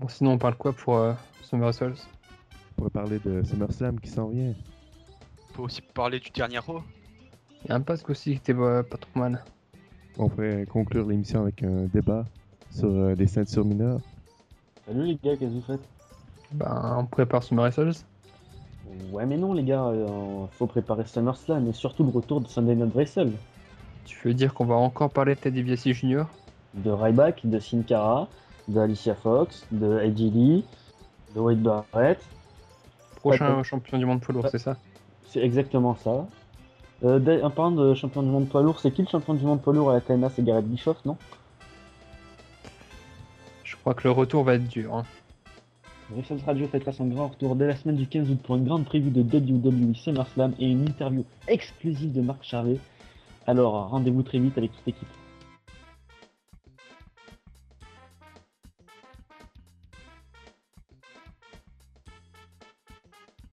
sinon on parle quoi pour SummerSlam? On pourrait parler de SummerSlam qui s'en vient. On peut aussi parler du dernier Raw. Il y a un Pask aussi qui était pas trop mal. On pourrait conclure l'émission avec un débat sur les ceintures mineures. Salut les gars, qu'est-ce que vous faites? Ben, on prépare SummerSlam. Ouais mais non les gars, faut préparer SummerSlam et surtout le retour de Sunday Night Wrestle. Tu veux dire qu'on va encore parler de Ted DiBiase Jr.? De Ryback, de Sin Cara, de Alicia Fox, de Eddie Lee, de Wade Barrett. Prochain champion du monde poids lourd, c'est ça? C'est exactement ça. En parlant de champion du monde poids lourd, c'est qui le champion du monde poids lourd à la TNA? C'est Gareth Bischoff, non? Je crois que le retour va être dur. Hein. Wrestle Radio fêtera son grand retour dès la semaine du 15 août pour une grande preview de WWE SummerSlam et une interview exclusive de Marc Charvet. Alors rendez-vous très vite avec toute l'équipe.